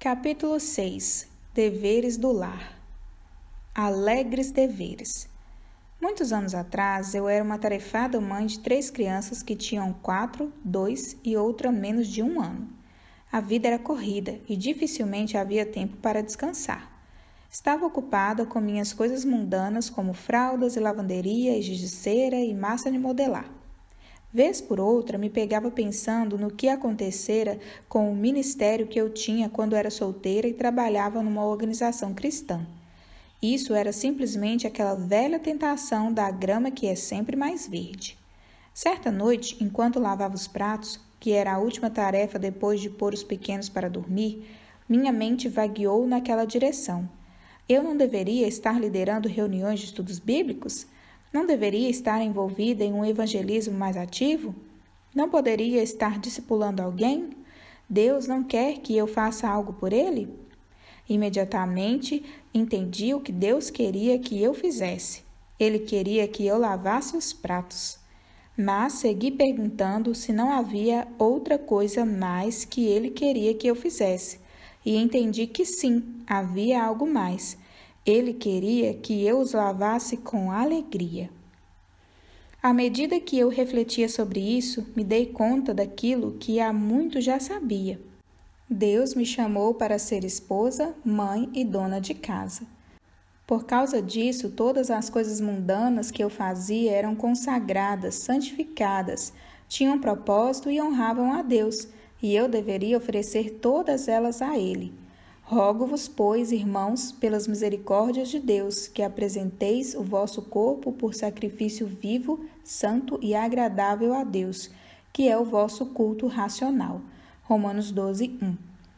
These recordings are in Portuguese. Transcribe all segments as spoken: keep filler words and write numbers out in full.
Capítulo seis. Deveres do lar. Alegres deveres. Muitos anos atrás, eu era uma atarefada mãe de três crianças que tinham quatro, dois e outra menos de um ano. A vida era corrida e dificilmente havia tempo para descansar. Estava ocupada com minhas coisas mundanas como fraldas e lavanderia e giz de cera e massa de modelar. Vez por outra, me pegava pensando no que acontecera com o ministério que eu tinha quando era solteira e trabalhava numa organização cristã. Isso era simplesmente aquela velha tentação da grama que é sempre mais verde. Certa noite, enquanto lavava os pratos, que era a última tarefa depois de pôr os pequenos para dormir, minha mente vagueou naquela direção. Eu não deveria estar liderando reuniões de estudos bíblicos? Não deveria estar envolvida em um evangelismo mais ativo? Não poderia estar discipulando alguém? Deus não quer que eu faça algo por ele? Imediatamente entendi o que Deus queria que eu fizesse. Ele queria que eu lavasse os pratos. Mas segui perguntando se não havia outra coisa mais que ele queria que eu fizesse. E entendi que sim, havia algo mais. Ele queria que eu os lavasse com alegria. À medida que eu refletia sobre isso, me dei conta daquilo que há muito já sabia. Deus me chamou para ser esposa, mãe e dona de casa. Por causa disso, todas as coisas mundanas que eu fazia eram consagradas, santificadas, tinham propósito e honravam a Deus, e eu deveria oferecer todas elas a Ele. Rogo-vos, pois, irmãos, pelas misericórdias de Deus, que apresenteis o vosso corpo por sacrifício vivo, santo e agradável a Deus, que é o vosso culto racional. Romanos doze, um.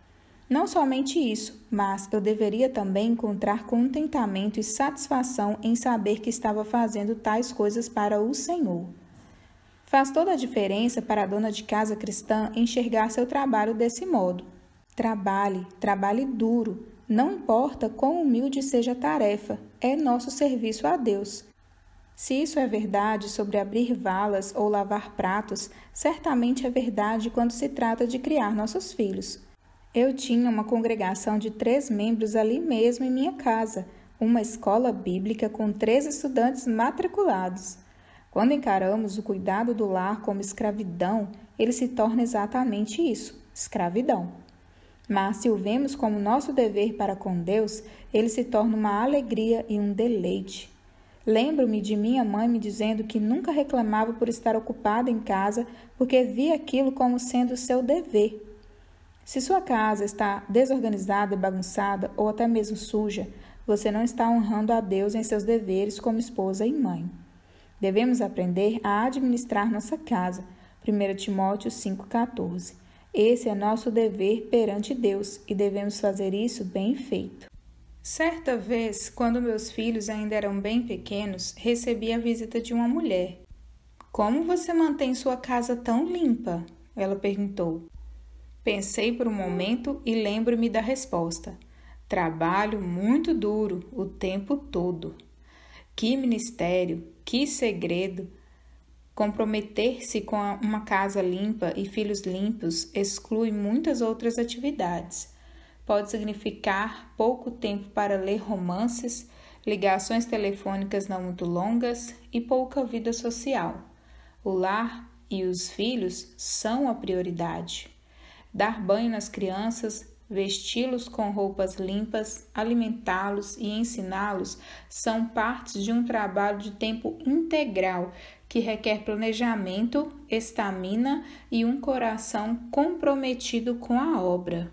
Não somente isso, mas eu deveria também encontrar contentamento e satisfação em saber que estava fazendo tais coisas para o Senhor. Faz toda a diferença para a dona de casa cristã enxergar seu trabalho desse modo. Trabalhe, trabalhe duro, não importa quão humilde seja a tarefa, é nosso serviço a Deus. Se isso é verdade sobre abrir valas ou lavar pratos, certamente é verdade quando se trata de criar nossos filhos. Eu tinha uma congregação de três membros ali mesmo em minha casa, uma escola bíblica com três estudantes matriculados. Quando encaramos o cuidado do lar como escravidão, ele se torna exatamente isso, escravidão. Mas se o vemos como nosso dever para com Deus, ele se torna uma alegria e um deleite. Lembro-me de minha mãe me dizendo que nunca reclamava por estar ocupada em casa, porque via aquilo como sendo seu dever. Se sua casa está desorganizada e bagunçada, ou até mesmo suja, você não está honrando a Deus em seus deveres como esposa e mãe. Devemos aprender a administrar nossa casa. primeira Timóteo cinco, quatorze. Esse é nosso dever perante Deus e devemos fazer isso bem feito. Certa vez, quando meus filhos ainda eram bem pequenos, recebi a visita de uma mulher. Como você mantém sua casa tão limpa? Ela perguntou. Pensei por um momento e lembro-me da resposta. Trabalho muito duro o tempo todo. Que mistério, que segredo! Comprometer-se com uma casa limpa e filhos limpos exclui muitas outras atividades. Pode significar pouco tempo para ler romances, ligações telefônicas não muito longas e pouca vida social. O lar e os filhos são a prioridade. Dar banho nas crianças, vesti-los com roupas limpas, alimentá-los e ensiná-los são partes de um trabalho de tempo integral que requer planejamento, estamina e um coração comprometido com a obra.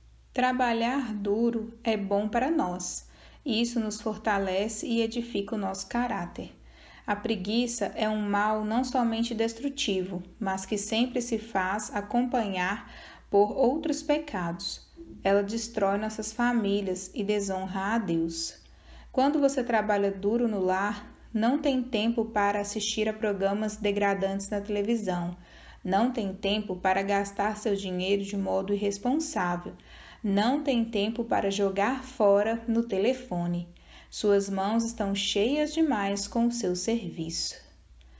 Trabalhar duro é bom para nós. Isso nos fortalece e edifica o nosso caráter. A preguiça é um mal não somente destrutivo, mas que sempre se faz acompanhar por outros pecados. Ela destrói nossas famílias e desonra a Deus. Quando você trabalha duro no lar, não tem tempo para assistir a programas degradantes na televisão. Não tem tempo para gastar seu dinheiro de modo irresponsável. Não tem tempo para jogar fora no telefone. Suas mãos estão cheias demais com o seu serviço.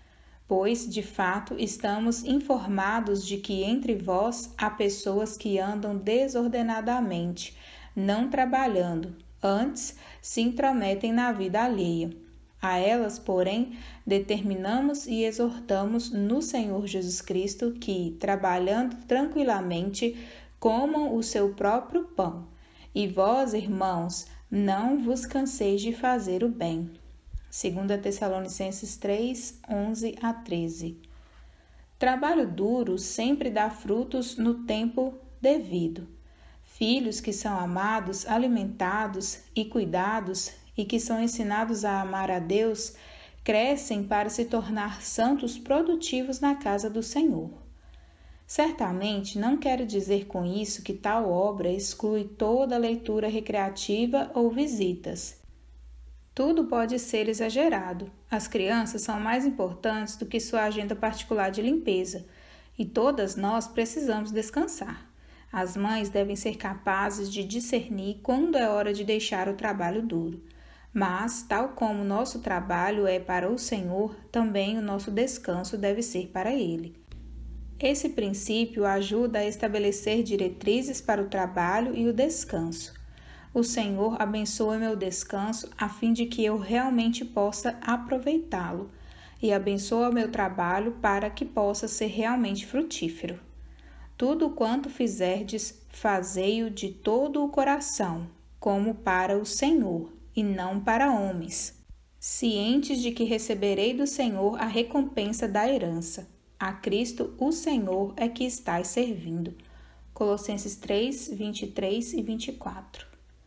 pois, de fato, estamos informados de que entre vós há pessoas que andam desordenadamente, não trabalhando, antes se intrometem na vida alheia. A elas, porém, determinamos e exortamos no Senhor Jesus Cristo que, trabalhando tranquilamente, comam o seu próprio pão. E vós, irmãos, não vos canseis de fazer o bem. Segunda Tessalonicenses três, onze a treze. Trabalho duro sempre dá frutos no tempo devido. Filhos que são amados, alimentados e cuidados e que são ensinados a amar a Deus, crescem para se tornar santos produtivos na casa do Senhor. Certamente não quero dizer com isso que tal obra exclui toda leitura recreativa ou visitas. Tudo pode ser exagerado. As crianças são mais importantes do que sua agenda particular de limpeza, e todas nós precisamos descansar. As mães devem ser capazes de discernir quando é hora de deixar o trabalho duro. Mas, tal como o nosso trabalho é para o Senhor, também o nosso descanso deve ser para Ele. Esse princípio ajuda a estabelecer diretrizes para o trabalho e o descanso. O Senhor abençoa meu descanso a fim de que eu realmente possa aproveitá-lo, e abençoa meu trabalho para que possa ser realmente frutífero. Tudo quanto fizerdes, fazei-o de todo o coração, como para o Senhor, e não para homens, cientes de que receberei do Senhor a recompensa da herança. A Cristo, o Senhor, é que estais servindo. Colossenses três, vinte e três e vinte e quatro.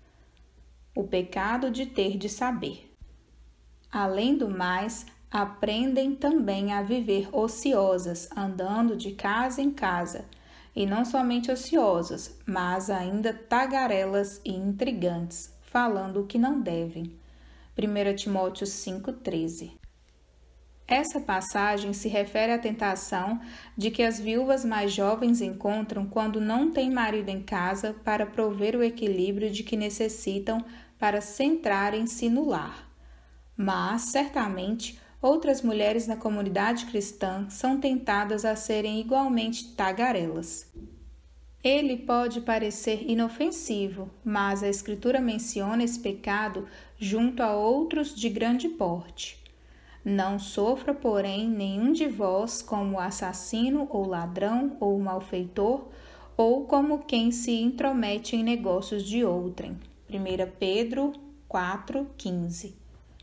O pecado de ter de saber. Além do mais, aprendem também a viver ociosas, andando de casa em casa, e não somente ociosas, mas ainda tagarelas e intrigantes, falando o que não devem. primeira Timóteo cinco, treze. Essa passagem se refere à tentação de que as viúvas mais jovens encontram quando não têm marido em casa para prover o equilíbrio de que necessitam para centrarem-se no lar. Mas, certamente, outras mulheres na comunidade cristã são tentadas a serem igualmente tagarelas. Ele pode parecer inofensivo, mas a Escritura menciona esse pecado junto a outros de grande porte. Não sofra, porém, nenhum de vós como assassino ou ladrão ou malfeitor, ou como quem se intromete em negócios de outrem. primeira Pedro quatro, quinze.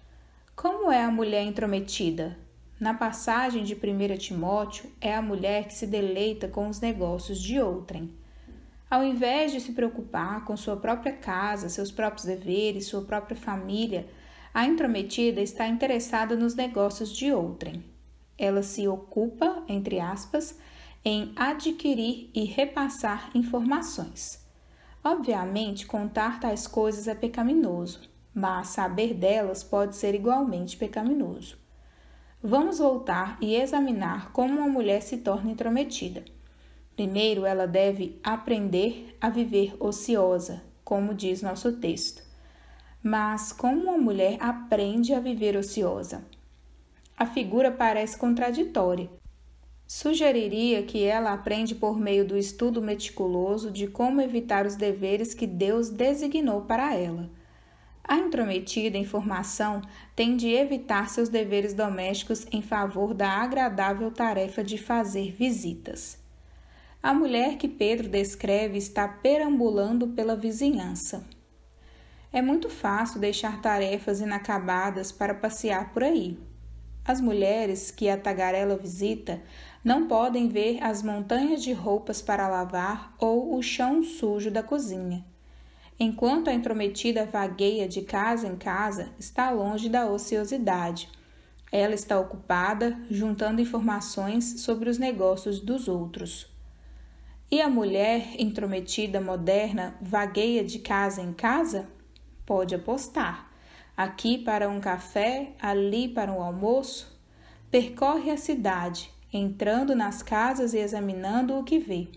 Como é a mulher intrometida? Na passagem de primeira Timóteo, é a mulher que se deleita com os negócios de outrem. Ao invés de se preocupar com sua própria casa, seus próprios deveres, sua própria família, a intrometida está interessada nos negócios de outrem. Ela se ocupa, entre aspas, em adquirir e repassar informações. Obviamente, contar tais coisas é pecaminoso, mas saber delas pode ser igualmente pecaminoso. Vamos voltar e examinar como uma mulher se torna intrometida. Primeiro, ela deve aprender a viver ociosa, como diz nosso texto. Mas como uma mulher aprende a viver ociosa? A figura parece contraditória. Sugeriria que ela aprende por meio do estudo meticuloso de como evitar os deveres que Deus designou para ela. A intrometida em formação tem de evitar seus deveres domésticos em favor da agradável tarefa de fazer visitas. A mulher que Pedro descreve está perambulando pela vizinhança. É muito fácil deixar tarefas inacabadas para passear por aí. As mulheres que a tagarela visita não podem ver as montanhas de roupas para lavar ou o chão sujo da cozinha. Enquanto a intrometida vagueia de casa em casa, está longe da ociosidade. Ela está ocupada juntando informações sobre os negócios dos outros. E a mulher intrometida moderna vagueia de casa em casa? Pode apostar. Aqui para um café, ali para um almoço. Percorre a cidade, entrando nas casas e examinando o que vê.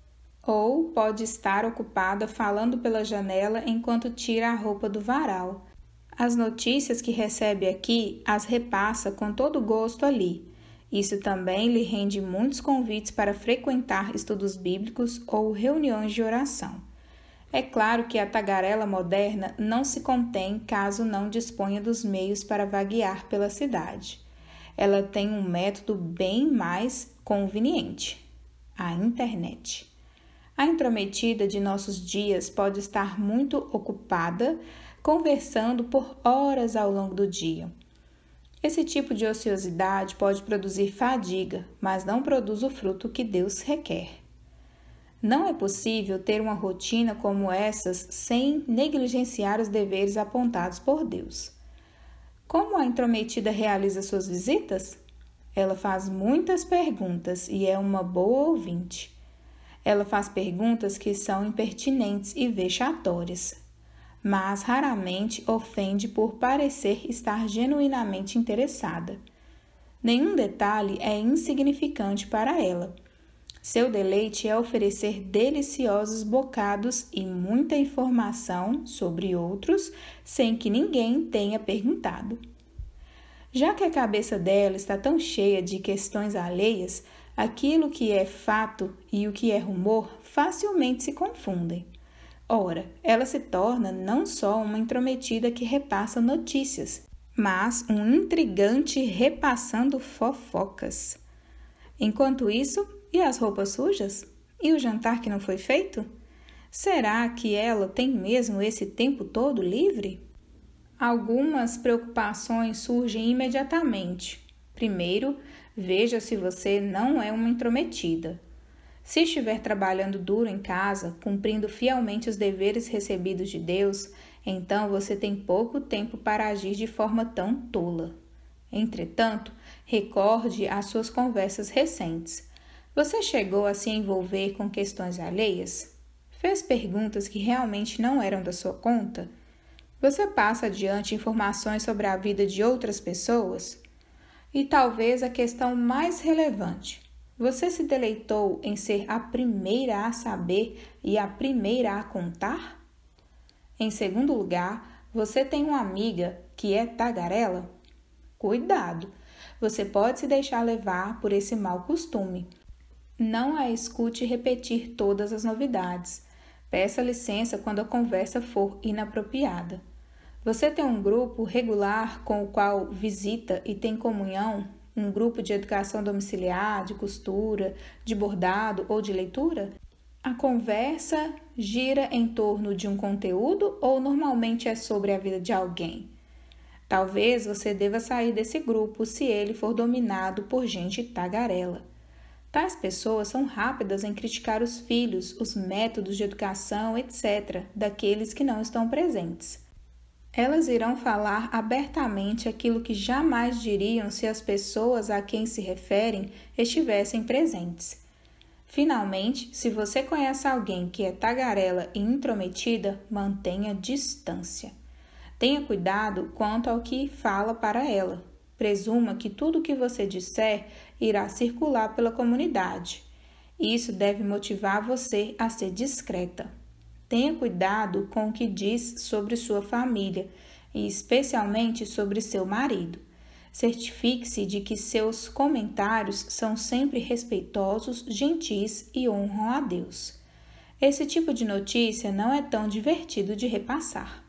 Ou pode estar ocupada falando pela janela enquanto tira a roupa do varal. As notícias que recebe aqui as repassa com todo gosto ali. Isso também lhe rende muitos convites para frequentar estudos bíblicos ou reuniões de oração. É claro que a tagarela moderna não se contém caso não disponha dos meios para vaguear pela cidade. Ela tem um método bem mais conveniente: a internet. A intrometida de nossos dias pode estar muito ocupada, conversando por horas ao longo do dia. Esse tipo de ociosidade pode produzir fadiga, mas não produz o fruto que Deus requer. Não é possível ter uma rotina como essas sem negligenciar os deveres apontados por Deus. Como a intrometida realiza suas visitas? Ela faz muitas perguntas e é uma boa ouvinte. Ela faz perguntas que são impertinentes e vexatórias, mas raramente ofende por parecer estar genuinamente interessada. Nenhum detalhe é insignificante para ela. Seu deleite é oferecer deliciosos bocados e muita informação sobre outros sem que ninguém tenha perguntado. Já que a cabeça dela está tão cheia de questões alheias, aquilo que é fato e o que é rumor facilmente se confundem. Ora, ela se torna não só uma intrometida que repassa notícias, mas um intrigante repassando fofocas. Enquanto isso, e as roupas sujas? E o jantar que não foi feito? Será que ela tem mesmo esse tempo todo livre? Algumas preocupações surgem imediatamente. Primeiro, veja se você não é uma intrometida. Se estiver trabalhando duro em casa, cumprindo fielmente os deveres recebidos de Deus, então você tem pouco tempo para agir de forma tão tola. Entretanto, recorde as suas conversas recentes. Você chegou a se envolver com questões alheias? Fez perguntas que realmente não eram da sua conta? Você passa adiante informações sobre a vida de outras pessoas? E talvez a questão mais relevante: você se deleitou em ser a primeira a saber e a primeira a contar? Em segundo lugar, você tem uma amiga que é tagarela? Cuidado! Você pode se deixar levar por esse mau costume. Não a escute repetir todas as novidades. Peça licença quando a conversa for inapropriada. Você tem um grupo regular com o qual visita e tem comunhão? Um grupo de educação domiciliar, de costura, de bordado ou de leitura? A conversa gira em torno de um conteúdo ou normalmente é sobre a vida de alguém? Talvez você deva sair desse grupo se ele for dominado por gente tagarela. Tais pessoas são rápidas em criticar os filhos, os métodos de educação, etcétera, daqueles que não estão presentes. Elas irão falar abertamente aquilo que jamais diriam se as pessoas a quem se referem estivessem presentes. Finalmente, se você conhece alguém que é tagarela e intrometida, mantenha distância. Tenha cuidado quanto ao que fala para ela. Presuma que tudo o que você disser irá circular pela comunidade. Isso deve motivar você a ser discreta. Tenha cuidado com o que diz sobre sua família e especialmente sobre seu marido. Certifique-se de que seus comentários são sempre respeitosos, gentis e honram a Deus. Esse tipo de notícia não é tão divertido de repassar.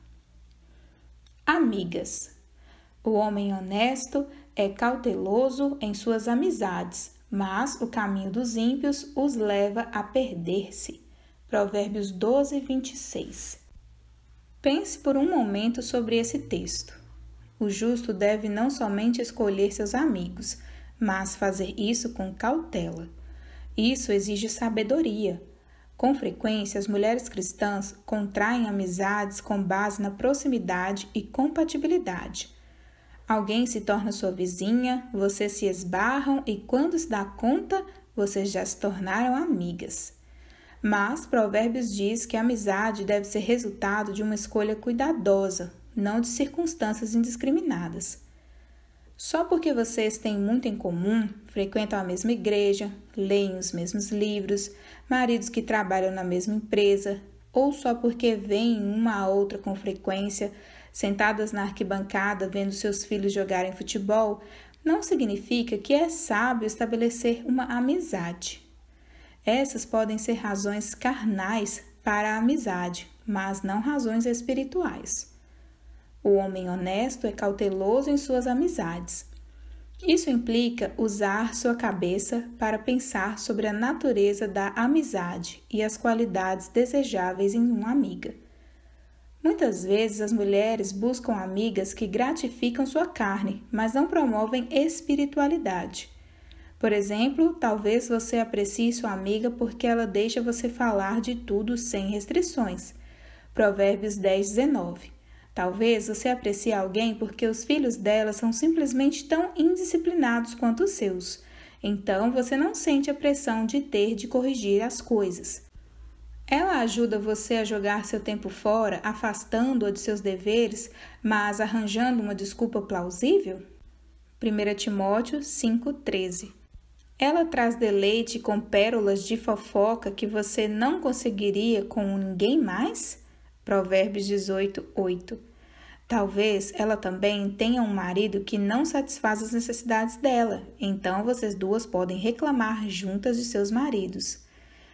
Amigas. O homem honesto é cauteloso em suas amizades, mas o caminho dos ímpios os leva a perder-se. Provérbios doze, vinte e seis. Pense por um momento sobre esse texto. O justo deve não somente escolher seus amigos, mas fazer isso com cautela. Isso exige sabedoria. Com frequência, as mulheres cristãs contraem amizades com base na proximidade e compatibilidade. Alguém se torna sua vizinha, vocês se esbarram e quando se dá conta, vocês já se tornaram amigas. Mas Provérbios diz que a amizade deve ser resultado de uma escolha cuidadosa, não de circunstâncias indiscriminadas. Só porque vocês têm muito em comum, frequentam a mesma igreja, leem os mesmos livros, maridos que trabalham na mesma empresa, ou só porque veem uma a outra com frequência, sentadas na arquibancada vendo seus filhos jogarem futebol, não significa que é sábio estabelecer uma amizade. Essas podem ser razões carnais para a amizade, mas não razões espirituais. O homem honesto é cauteloso em suas amizades. Isso implica usar sua cabeça para pensar sobre a natureza da amizade e as qualidades desejáveis em uma amiga. Muitas vezes as mulheres buscam amigas que gratificam sua carne, mas não promovem espiritualidade. Por exemplo, talvez você aprecie sua amiga porque ela deixa você falar de tudo sem restrições. Provérbios dez, dezenove. Talvez você aprecie alguém porque os filhos dela são simplesmente tão indisciplinados quanto os seus. Então, você não sente a pressão de ter de corrigir as coisas. Ela ajuda você a jogar seu tempo fora, afastando-a de seus deveres, mas arranjando uma desculpa plausível? primeira Timóteo cinco, treze. Ela traz deleite com pérolas de fofoca que você não conseguiria com ninguém mais? Provérbios dezoito, oito. Talvez ela também tenha um marido que não satisfaz as necessidades dela, então vocês duas podem reclamar juntas de seus maridos.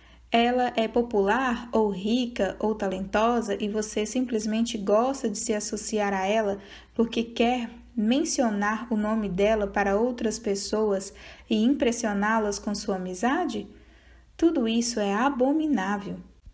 Ela é popular ou rica ou talentosa e você simplesmente gosta de se associar a ela porque quer mencionar o nome dela para outras pessoas e impressioná-las com sua amizade? Tudo isso é abominável.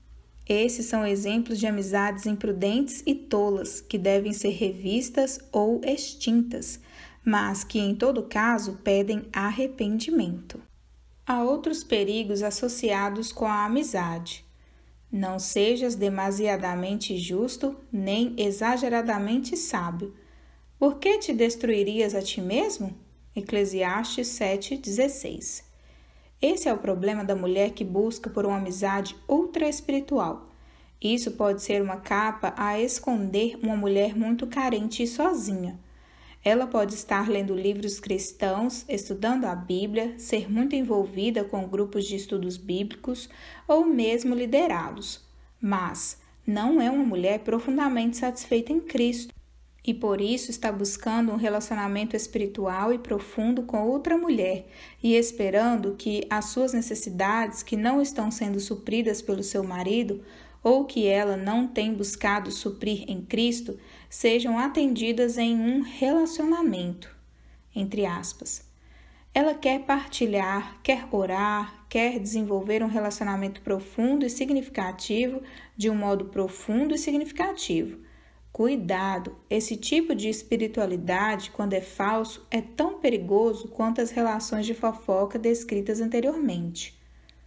Esses são exemplos de amizades imprudentes e tolas que devem ser revistas ou extintas, mas que em todo caso pedem arrependimento. Há outros perigos associados com a amizade. Não sejas demasiadamente justo, nem exageradamente sábio. Por que te destruirias a ti mesmo? Eclesiastes sete, dezesseis. Esse é o problema da mulher que busca por uma amizade ultra-espiritual. Isso pode ser uma capa a esconder uma mulher muito carente e sozinha. Ela pode estar lendo livros cristãos, estudando a Bíblia, ser muito envolvida com grupos de estudos bíblicos ou mesmo liderá-los, mas não é uma mulher profundamente satisfeita em Cristo e por isso está buscando um relacionamento espiritual e profundo com outra mulher e esperando que as suas necessidades que não estão sendo supridas pelo seu marido ou que ela não tem buscado suprir em Cristo, sejam atendidas em um relacionamento, entre aspas. Ela quer partilhar, quer orar, quer desenvolver um relacionamento profundo e significativo de um modo profundo e significativo. Cuidado, esse tipo de espiritualidade, quando é falso, é tão perigoso quanto as relações de fofoca descritas anteriormente.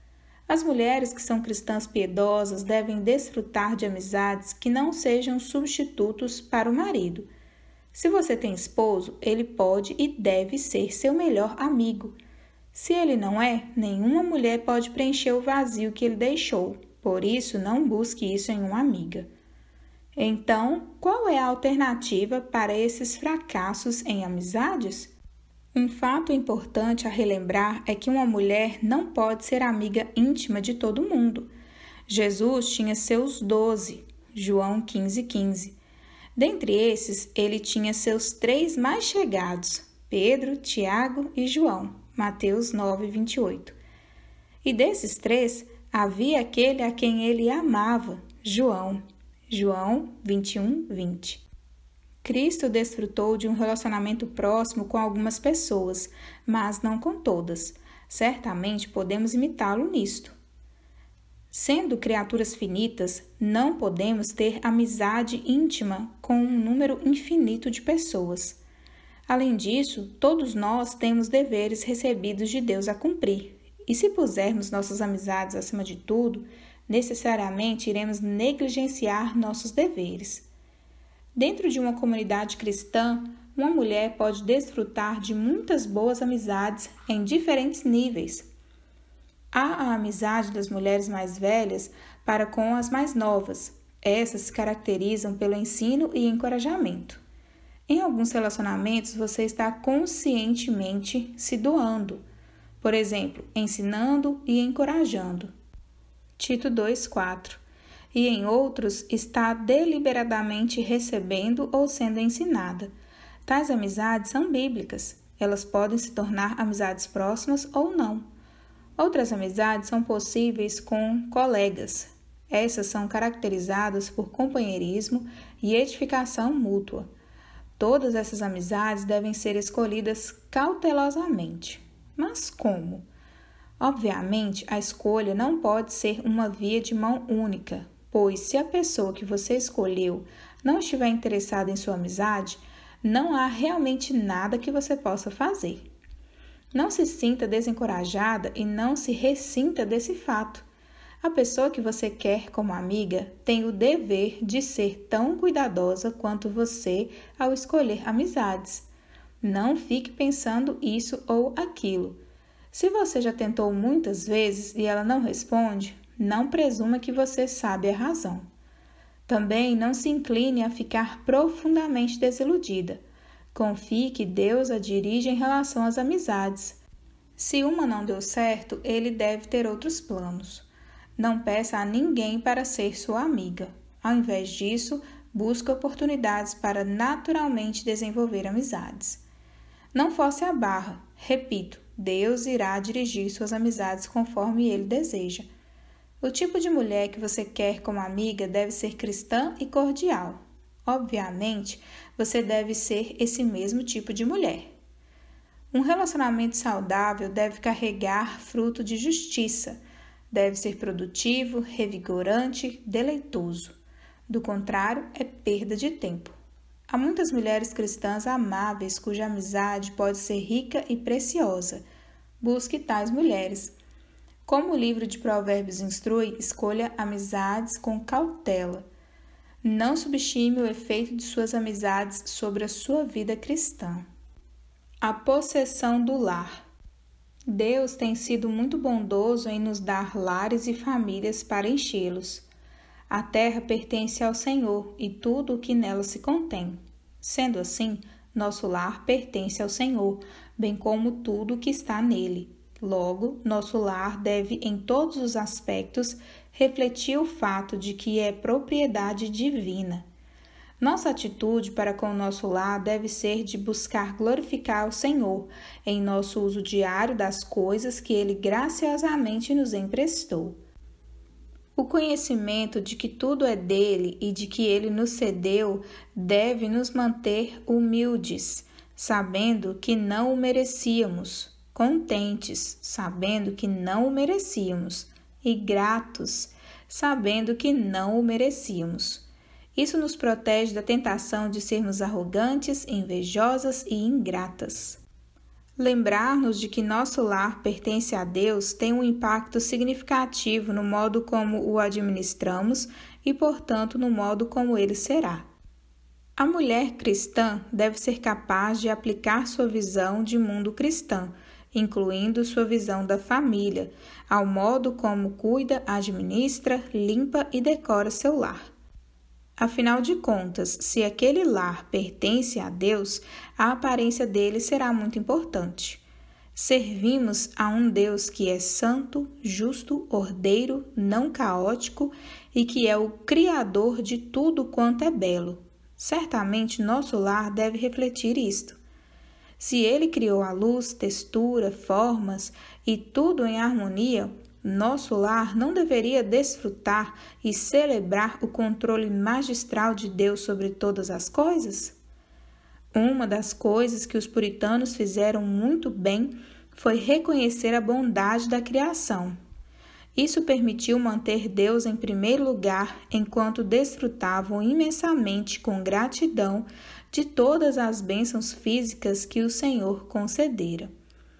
As mulheres que são cristãs piedosas devem desfrutar de amizades que não sejam substitutos para o marido. Se você tem esposo, ele pode e deve ser seu melhor amigo. Se ele não é, nenhuma mulher pode preencher o vazio que ele deixou. Por isso, não busque isso em uma amiga. Então, qual é a alternativa para esses fracassos em amizades? Um fato importante a relembrar é que uma mulher não pode ser amiga íntima de todo mundo. Jesus tinha seus doze, João quinze, quinze. Dentre esses, ele tinha seus três mais chegados, Pedro, Tiago e João, Mateus nove, vinte e oito. E desses três, havia aquele a quem ele amava, João, João vinte e um, vinte. Cristo desfrutou de um relacionamento próximo com algumas pessoas, mas não com todas. Certamente podemos imitá-lo nisto. Sendo criaturas finitas, não podemos ter amizade íntima com um número infinito de pessoas. Além disso, todos nós temos deveres recebidos de Deus a cumprir, e se pusermos nossas amizades acima de tudo, necessariamente iremos negligenciar nossos deveres. Dentro de uma comunidade cristã, uma mulher pode desfrutar de muitas boas amizades em diferentes níveis. Há a amizade das mulheres mais velhas para com as mais novas. Essas se caracterizam pelo ensino e encorajamento. Em alguns relacionamentos, você está conscientemente se doando, por exemplo, ensinando e encorajando. Tito dois, quatro. E em outros está deliberadamente recebendo ou sendo ensinada. Tais amizades são bíblicas. Elas podem se tornar amizades próximas ou não. Outras amizades são possíveis com colegas. Essas são caracterizadas por companheirismo e edificação mútua. Todas essas amizades devem ser escolhidas cautelosamente. Mas como? Obviamente, a escolha não pode ser uma via de mão única, pois se a pessoa que você escolheu não estiver interessada em sua amizade, não há realmente nada que você possa fazer. Não se sinta desencorajada e não se ressinta desse fato. A pessoa que você quer como amiga tem o dever de ser tão cuidadosa quanto você ao escolher amizades. Não fique pensando isso ou aquilo. Se você já tentou muitas vezes e ela não responde, não presuma que você sabe a razão. Também não se incline a ficar profundamente desiludida. Confie que Deus a dirige em relação às amizades. Se uma não deu certo, ele deve ter outros planos. Não peça a ninguém para ser sua amiga. Ao invés disso, busque oportunidades para naturalmente desenvolver amizades. Não force a barra. Repito, Deus irá dirigir suas amizades conforme Ele deseja. O tipo de mulher que você quer como amiga deve ser cristã e cordial. Obviamente, você deve ser esse mesmo tipo de mulher. Um relacionamento saudável deve carregar fruto de justiça, deve ser produtivo, revigorante, deleitoso. Do contrário, é perda de tempo. Há muitas mulheres cristãs amáveis cuja amizade pode ser rica e preciosa. Busque tais mulheres. Como o livro de Provérbios instrui, escolha amizades com cautela. Não subestime o efeito de suas amizades sobre a sua vida cristã. A possessão do lar. Deus tem sido muito bondoso em nos dar lares e famílias para enchê-los. A terra pertence ao Senhor e tudo o que nela se contém. Sendo assim, nosso lar pertence ao Senhor, bem como tudo o que está nele. Logo, nosso lar deve, em todos os aspectos, refletir o fato de que é propriedade divina. Nossa atitude para com o nosso lar deve ser de buscar glorificar o Senhor em nosso uso diário das coisas que Ele graciosamente nos emprestou. O conhecimento de que tudo é dele e de que Ele nos cedeu deve nos manter humildes, sabendo que não o merecíamos, contentes, sabendo que não o merecíamos, e gratos, sabendo que não o merecíamos. Isso nos protege da tentação de sermos arrogantes, invejosas e ingratas. Lembrar-nos de que nosso lar pertence a Deus tem um impacto significativo no modo como o administramos e, portanto, no modo como ele será. A mulher cristã deve ser capaz de aplicar sua visão de mundo cristã, incluindo sua visão da família, ao modo como cuida, administra, limpa e decora seu lar. Afinal de contas, se aquele lar pertence a Deus, a aparência dele será muito importante. Servimos a um Deus que é santo, justo, ordeiro, não caótico e que é o Criador de tudo quanto é belo. Certamente nosso lar deve refletir isto. Se ele criou a luz, textura, formas e tudo em harmonia, nosso lar não deveria desfrutar e celebrar o controle magistral de Deus sobre todas as coisas? Uma das coisas que os puritanos fizeram muito bem foi reconhecer a bondade da criação. Isso permitiu manter Deus em primeiro lugar enquanto desfrutavam imensamente com gratidão de todas as bênçãos físicas que o Senhor concedera.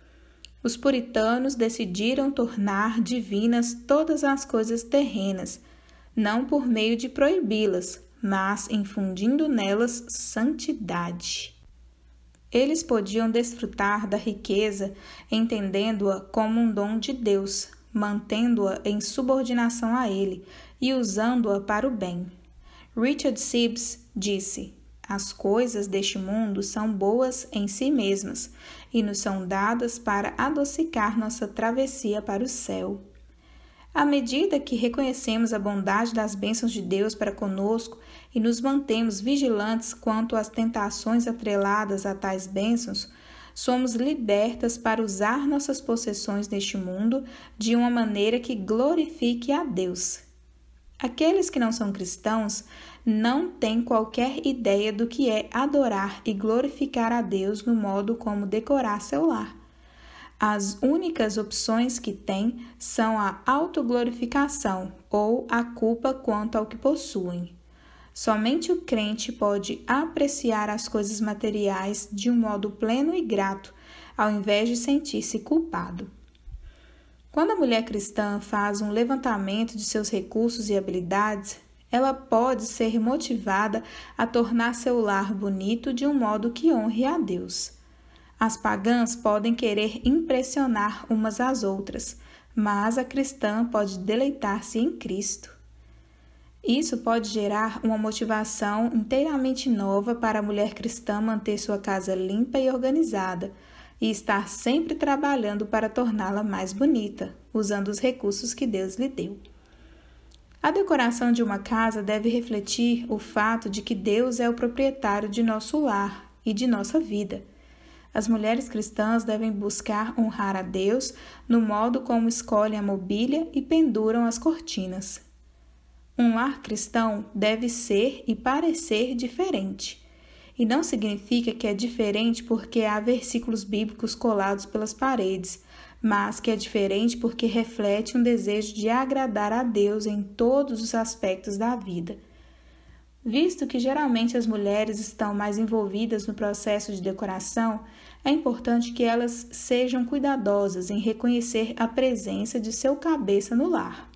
Os puritanos decidiram tornar divinas todas as coisas terrenas, não por meio de proibi-las, mas infundindo nelas santidade. Eles podiam desfrutar da riqueza, entendendo-a como um dom de Deus, mantendo-a em subordinação a Ele e usando-a para o bem. Richard Sibbes disse: as coisas deste mundo são boas em si mesmas e nos são dadas para adocicar nossa travessia para o céu. À medida que reconhecemos a bondade das bênçãos de Deus para conosco e nos mantemos vigilantes quanto às tentações atreladas a tais bênçãos, somos libertas para usar nossas possessões neste mundo de uma maneira que glorifique a Deus. Aqueles que não são cristãos não têm qualquer ideia do que é adorar e glorificar a Deus no modo como decorar seu lar. As únicas opções que têm são a autoglorificação ou a culpa quanto ao que possuem. Somente o crente pode apreciar as coisas materiais de um modo pleno e grato, ao invés de sentir-se culpado. Quando a mulher cristã faz um levantamento de seus recursos e habilidades, ela pode ser motivada a tornar seu lar bonito de um modo que honre a Deus. As pagãs podem querer impressionar umas às outras, mas a cristã pode deleitar-se em Cristo. Isso pode gerar uma motivação inteiramente nova para a mulher cristã manter sua casa limpa e organizada e estar sempre trabalhando para torná-la mais bonita, usando os recursos que Deus lhe deu. A decoração de uma casa deve refletir o fato de que Deus é o proprietário de nosso lar e de nossa vida. As mulheres cristãs devem buscar honrar a Deus no modo como escolhem a mobília e penduram as cortinas. Um lar cristão deve ser e parecer diferente. E não significa que é diferente porque há versículos bíblicos colados pelas paredes, mas que é diferente porque reflete um desejo de agradar a Deus em todos os aspectos da vida. Visto que geralmente as mulheres estão mais envolvidas no processo de decoração, é importante que elas sejam cuidadosas em reconhecer a presença de seu cabeça no lar.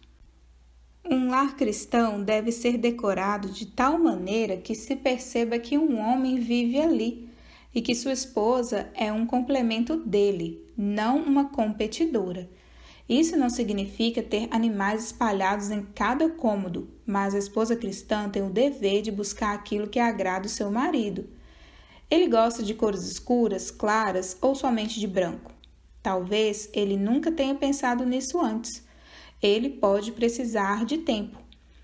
Um lar cristão deve ser decorado de tal maneira que se perceba que um homem vive ali e que sua esposa é um complemento dele, não uma competidora. Isso não significa ter animais espalhados em cada cômodo, mas a esposa cristã tem o dever de buscar aquilo que agrada o seu marido. Ele gosta de cores escuras, claras ou somente de branco? Talvez ele nunca tenha pensado nisso antes. Ele pode precisar de tempo.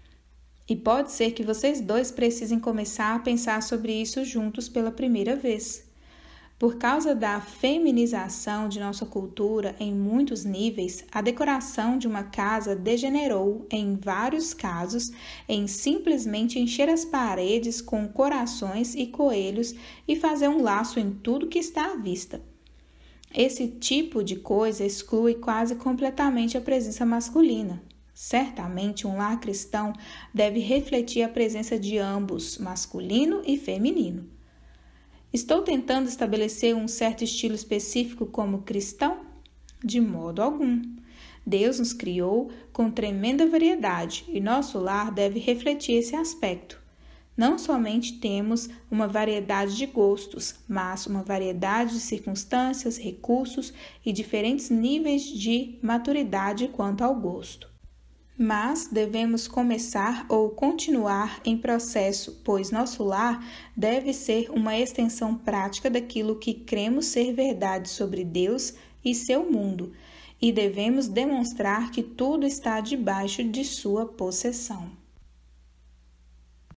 E pode ser que vocês dois precisem começar a pensar sobre isso juntos pela primeira vez. Por causa da feminização de nossa cultura em muitos níveis, a decoração de uma casa degenerou, em vários casos, em simplesmente encher as paredes com corações e coelhos e fazer um laço em tudo que está à vista. Esse tipo de coisa exclui quase completamente a presença masculina. Certamente, um lar cristão deve refletir a presença de ambos, masculino e feminino. Estou tentando estabelecer um certo estilo específico como cristão? De modo algum. Deus nos criou com tremenda variedade e nosso lar deve refletir esse aspecto. Não somente temos uma variedade de gostos, mas uma variedade de circunstâncias, recursos e diferentes níveis de maturidade quanto ao gosto. Mas devemos começar ou continuar em processo, pois nosso lar deve ser uma extensão prática daquilo que cremos ser verdade sobre Deus e seu mundo, e devemos demonstrar que tudo está debaixo de sua possessão.